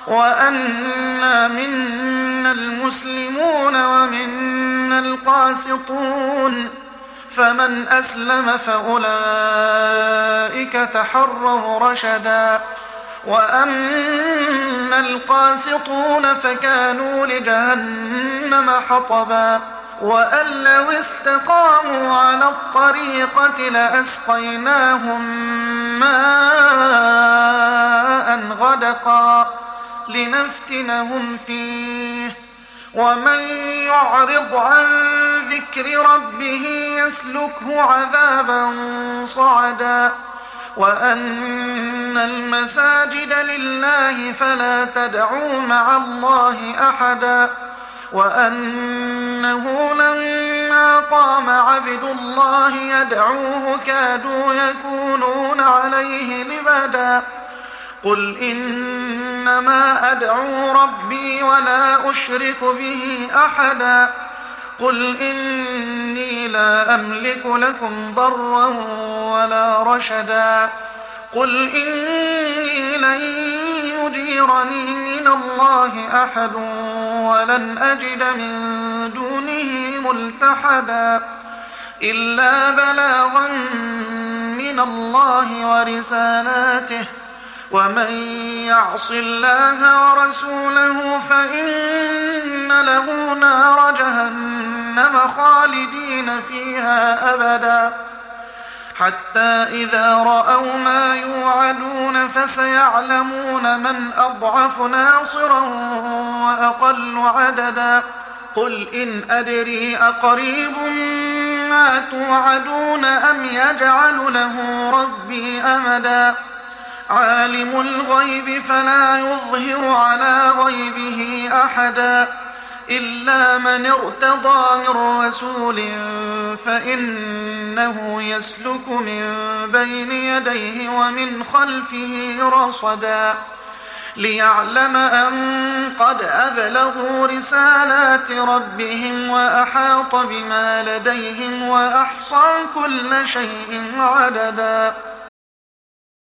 وأنا منا المسلمون ومنا القاسطون فمن أسلم فأولئك تحروا رشدا وأما القاسطون فكانوا لجهنم حطبا وأن لو استقاموا على الطريقة لأسقيناهم ماء غدقا لنفتنهم فيه ومن يعرض عن ذكر ربه يسلكه عذابا صعدا وأن المساجد لله فلا تدعوا مع الله أحدا وأنه لما قام عبد الله يدعوه كادوا يكونون عليه لبدا قل إنما أدعو ربي ولا أشرك به أحدا قل إني لا أملك لكم ضرا ولا رشدا قل إني لن يجيرني من الله أحد ولن أجد من دونه ملتحدا إلا بلاغا من الله ورسالاته ومن يعص الله ورسوله فإن له نار جهنم خالدين فيها أبدا حتى إذا رأوا ما يوعدون فسيعلمون من أضعف ناصرا وأقل عددا قل إن أدري أقريب ما توعدون أم يجعل له ربي أمدا عالم الغيب فلا يظهر على غيبه أحدا إلا من ارتضى من رسول فإنه يسلك من بين يديه ومن خلفه رصدا ليعلم أن قد أبلغوا رسالات ربهم وأحاط بما لديهم وأحصى كل شيء عددا